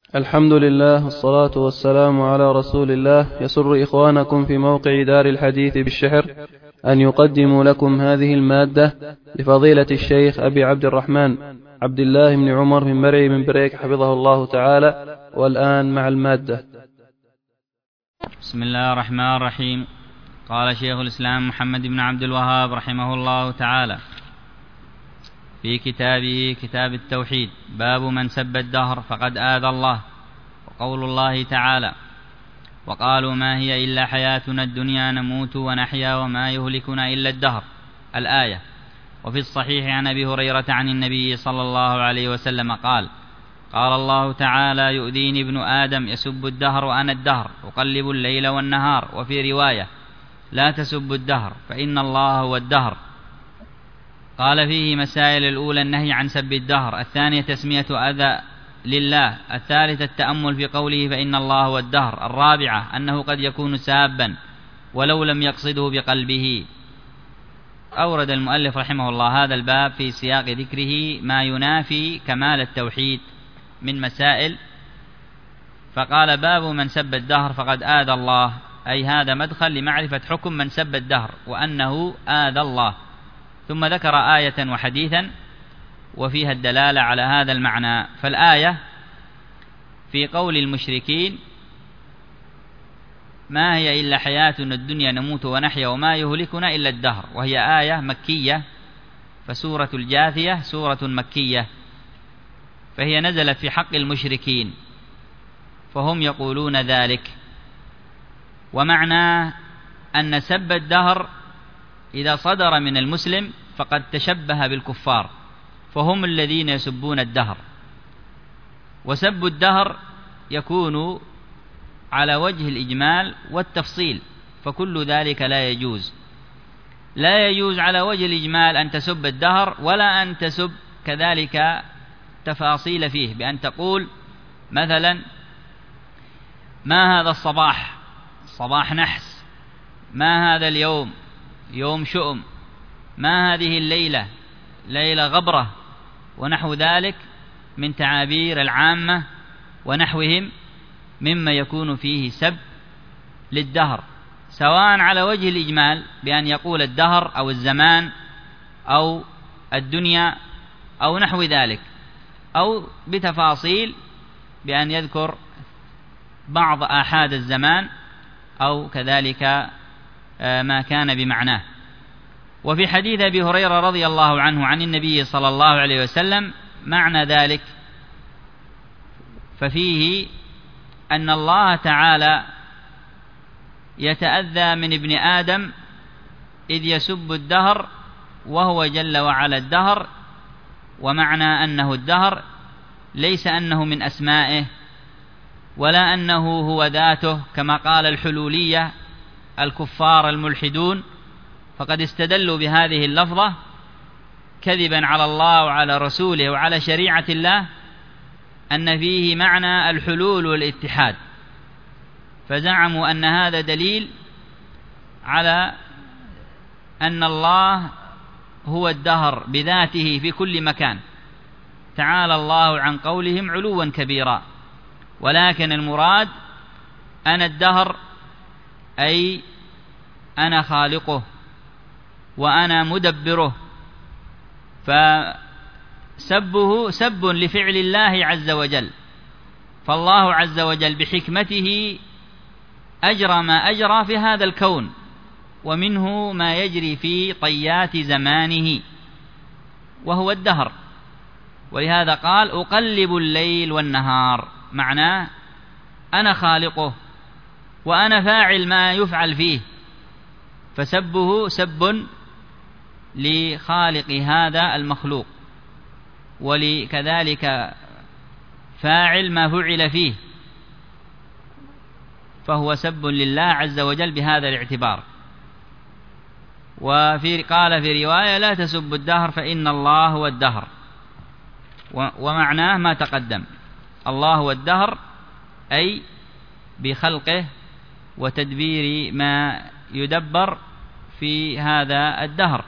الحمد لله والصلاة والسلام على رسول الله. يسر إخوانكم في موقع دار الحديث بالشحر أن يقدموا لكم هذه المادة لفضيلة الشيخ أبي عبد الرحمن عبد الله بن عمر من مرعي من بريك حفظه الله تعالى. والآن مع المادة. بسم الله الرحمن الرحيم. قال شيخ الإسلام محمد بن عبد الوهاب رحمه الله تعالى في كتابه كتاب التوحيد: باب من سب الدهر فقد آذى الله. وقول الله تعالى: وقالوا ما هي إلا حياتنا الدنيا نموت ونحيا وما يهلكنا إلا الدهر، الآية. وفي الصحيح عن أبي هريرة عن النبي صلى الله عليه وسلم قال: قال الله تعالى: يؤذيني ابن آدم يسب الدهر وأنا الدهر أقلب الليل والنهار. وفي رواية: لا تسبوا الدهر فإن الله هو الدهر. قال فيه مسائل: الأولى النهي عن سب الدهر، الثانية تسمية أذى لله، الثالثة التأمل في قوله فإن الله هو الدهر، الرابعة أنه قد يكون سابا ولو لم يقصده بقلبه. أورد المؤلف رحمه الله هذا الباب في سياق ذكره ما ينافي كمال التوحيد من مسائل، فقال: باب من سب الدهر فقد آذى الله، أي هذا مدخل لمعرفة حكم من سب الدهر وأنه آذى الله. ثم ذكر آية وحديثا وفيها الدلالة على هذا المعنى. فالآية في قول المشركين: ما هي إلا حياتنا الدنيا نموت ونحيا وما يهلكنا إلا الدهر، وهي آية مكية، فسورة الجاثية سورة مكية، فهي نزلت في حق المشركين فهم يقولون ذلك. ومعنى أن سب الدهر إذا صدر من المسلم فقد تشبه بالكفار، فهم الذين يسبون الدهر. وسب الدهر يكون على وجه الإجمال والتفصيل، فكل ذلك لا يجوز. لا يجوز على وجه الإجمال أن تسب الدهر، ولا أن تسب كذلك تفاصيل فيه، بأن تقول مثلا: ما هذا الصباح صباح نحس، ما هذا اليوم يوم شؤم، ما هذه الليلة ليلة غبرة، ونحو ذلك من تعابير العامة ونحوهم مما يكون فيه سب للدهر، سواء على وجه الإجمال بأن يقول الدهر أو الزمان أو الدنيا أو نحو ذلك، أو بتفاصيل بأن يذكر بعض آحاد الزمان أو كذلك ما كان بمعناه. وفي حديث أبي هريرة رضي الله عنه عن النبي صلى الله عليه وسلم معنى ذلك، ففيه أن الله تعالى يتأذى من ابن آدم إذ يسب الدهر وهو جل وعلا الدهر. ومعنى أنه الدهر ليس أنه من أسمائه ولا أنه هو ذاته كما قال الحلولية الكفار الملحدون، فقد استدلوا بهذه اللفظة كذبا على الله وعلى رسوله وعلى شريعة الله أن فيه معنى الحلول والاتحاد، فزعموا أن هذا دليل على أن الله هو الدهر بذاته في كل مكان، تعالى الله عن قولهم علوا كبيرا. ولكن المراد أنا الدهر، أي أنا خالقه وأنا مدبره، فسبه سب لفعل الله عز وجل. فالله عز وجل بحكمته أجرى ما أجرى في هذا الكون، ومنه ما يجري في طيات زمانه وهو الدهر. ولهذا قال: أقلب الليل والنهار، معناه أنا خالقه وأنا فاعل ما يفعل فيه، فسبه سب لخالق هذا المخلوق، ولكذلك فاعل ما فعل فيه، فهو سب لله عز وجل بهذا الاعتبار. قال في رواية: لا تسب الدهر فإن الله هو الدهر. ومعناه ما تقدم، الله هو الدهر أي بخلقه وتدبير ما يدبر في هذا الدهر.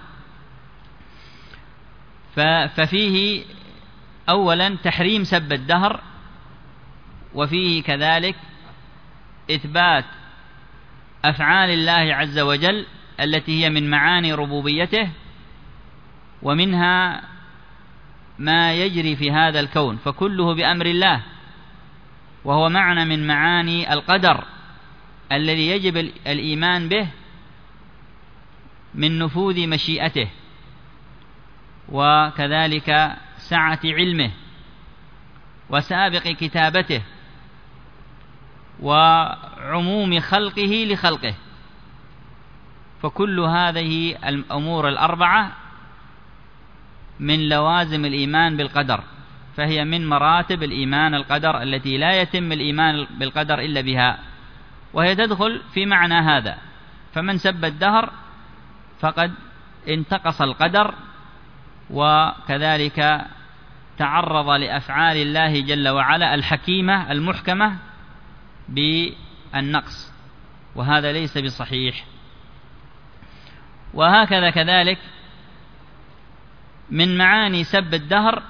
ففيه أولا تحريم سب الدهر، وفيه كذلك إثبات أفعال الله عز وجل التي هي من معاني ربوبيته، ومنها ما يجري في هذا الكون فكله بأمر الله، وهو معنى من معاني القدر الذي يجب الإيمان به من نفوذ مشيئته، وكذلك سعة علمه وسابق كتابته وعموم خلقه لخلقه. فكل هذه الأمور الأربعة من لوازم الإيمان بالقدر، فهي من مراتب الإيمان القدر التي لا يتم الإيمان بالقدر إلا بها، وهي تدخل في معنى هذا. فمن سب الدهر فقد انتقص القدر، وكذلك تعرض لأفعال الله جل وعلا الحكيمة المحكمة بالنقص، وهذا ليس بصحيح. وهكذا كذلك من معاني سب الدهر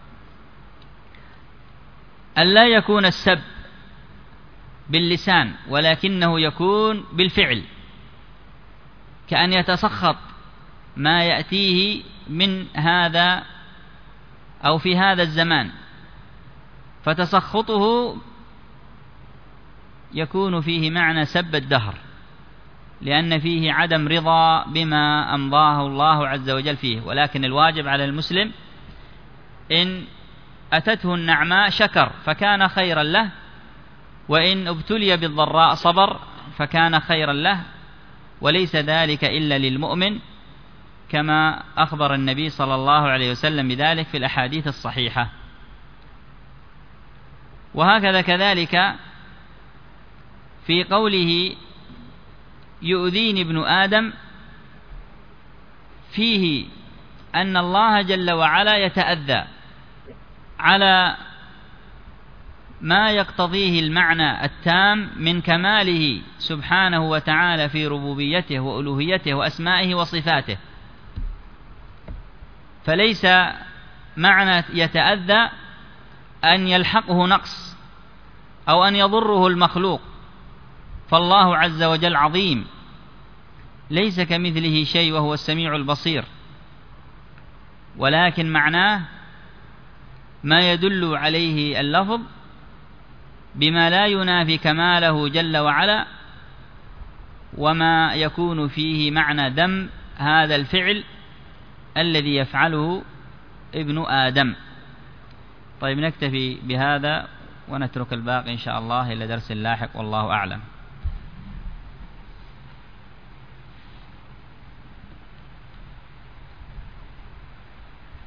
أن لا يكون السب باللسان ولكنه يكون بالفعل، كأن يتسخط ما يأتيه من هذا أو في هذا الزمان، فتسخطه يكون فيه معنى سب الدهر، لأن فيه عدم رضا بما أمضاه الله عز وجل فيه. ولكن الواجب على المسلم إن أتته النعماء شكر فكان خيرا له، وإن ابتلي بالضراء صبر فكان خيرا له، وليس ذلك إلا للمؤمن، كما أخبر النبي صلى الله عليه وسلم بذلك في الأحاديث الصحيحة. وهكذا كذلك في قوله يؤذيني ابن آدم، فيه أن الله جل وعلا يتأذى على ما يقتضيه المعنى التام من كماله سبحانه وتعالى في ربوبيته وألوهيته وأسمائه وصفاته. فليس معنى يتأذى أن يلحقه نقص أو أن يضره المخلوق، فالله عز وجل عظيم ليس كمثله شيء وهو السميع البصير، ولكن معناه ما يدل عليه اللفظ بما لا ينافي كماله جل وعلا، وما يكون فيه معنى ذم هذا الفعل الذي يفعله ابن آدم. طيب، نكتفي بهذا ونترك الباقي إن شاء الله إلى درس لاحق، والله أعلم.